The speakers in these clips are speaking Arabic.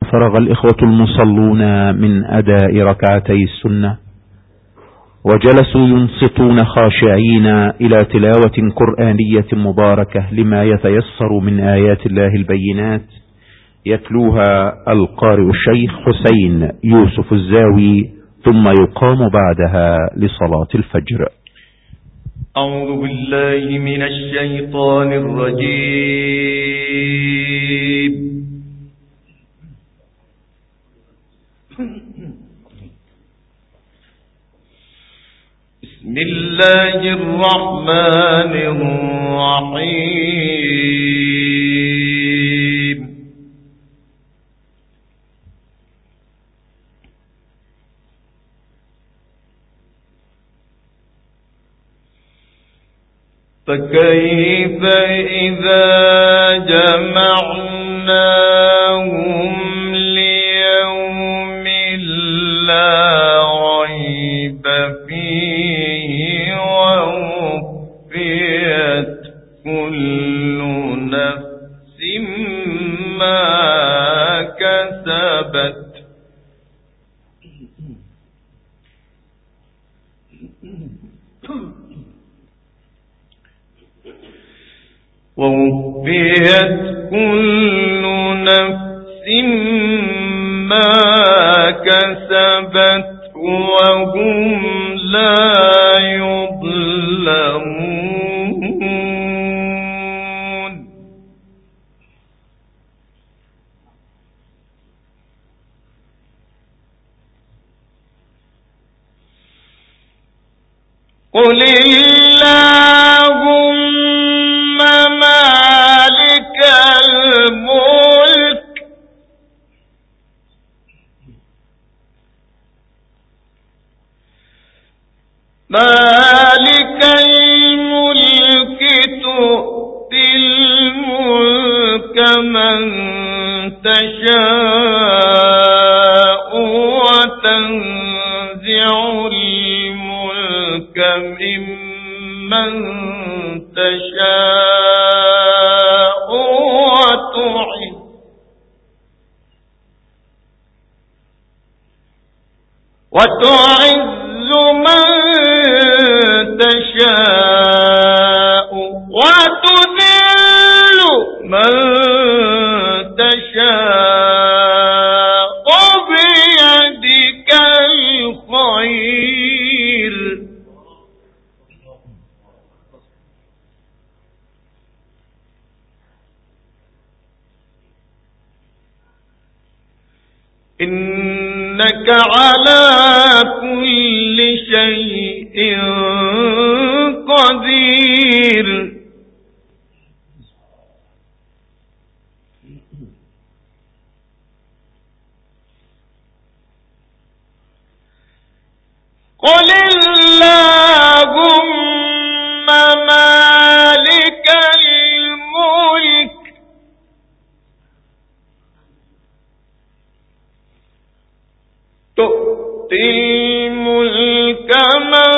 فرغ الإخوة المصلون من أداء ركعتي السنة، وجلسوا ينصتون خاشعين إلى تلاوة قرآنية مباركة لما يتيسر من آيات الله البينات، يتلوها القارئ الشيخ حسين يوسف الزاوي، ثم يقام بعدها لصلاة الفجر. أعوذ بالله من الشيطان الرجيم. بسم الله الرحمن الرحيم. فكيف إذا جمعناهم ليوم لا ريب فيه ووفيت كل نفس ما كسبت ما كسبت وهم لا يظلمون. قل اللهم مالك الملك تؤتي الملك من تشاء وتنزع الملك ممن تشاء وتعز من تشاء وتذل من تشاء بيدك الخير إنك على كل شيء قدير. قل اللهم مالك الملك تؤتي الملك من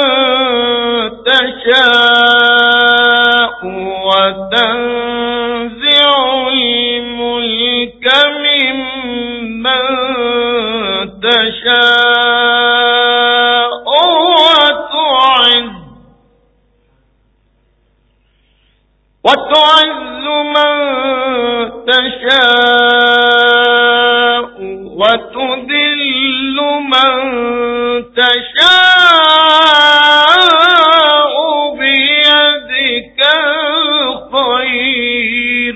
تشاء وتنزع الملك ممن تشاء وتعز من تشاء وتذل من تشاء بيدك الخير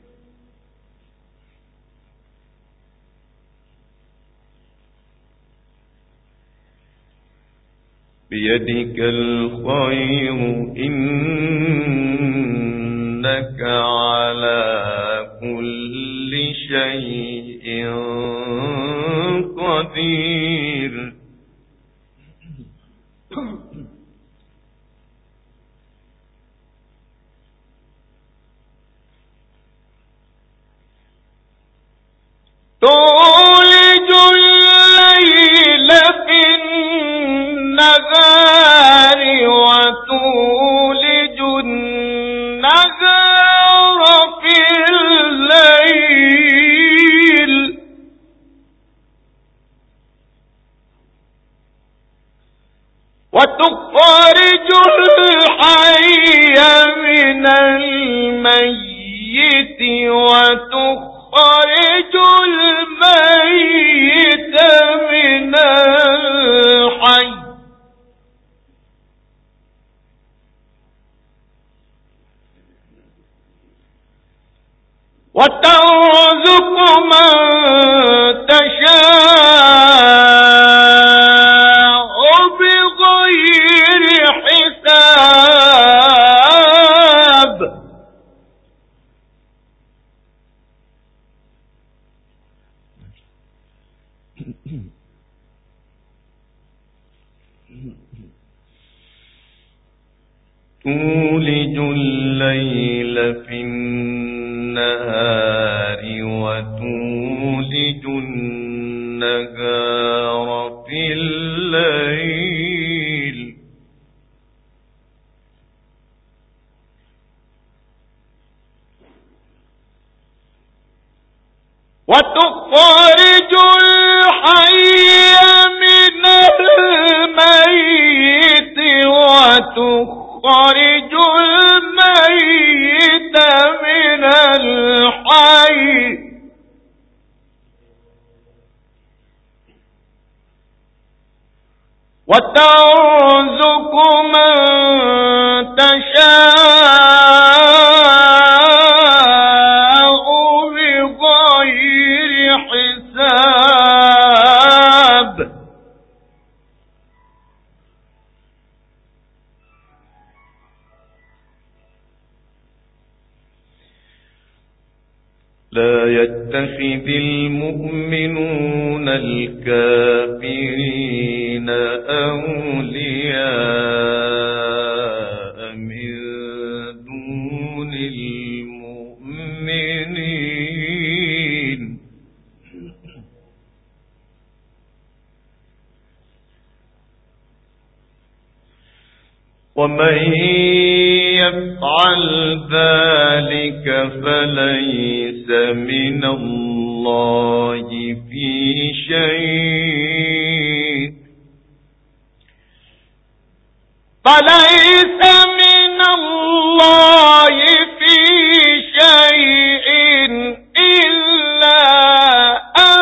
إنك على كل شيء قدير. تولج الليل في النهار وتولج النهار في الليل وتخرج الحي من الميت وتخرج الميت من الحي وترزق من تشاء بغير حساب تولج الليل في النهار وتولج النهار في الليل وتخرج الحي من الميت وتخرج الميت من الحي وترزق من تشاء بغير حساب لا يتخذ المؤمنون الكافرين أولياء من دون المؤمنين ومن يفعل ذلك فليس من الله في شيء إلا أن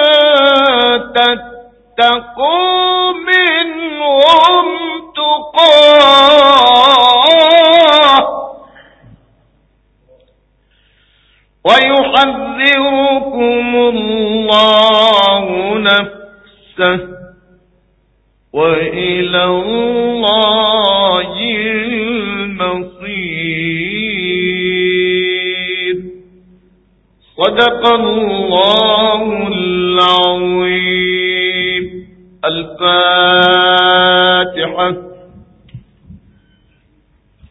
تتقوا منهم تقاه ويحذركم الله نفسه وإلى الله المصير. صدق الله العظيم. الفاتحة.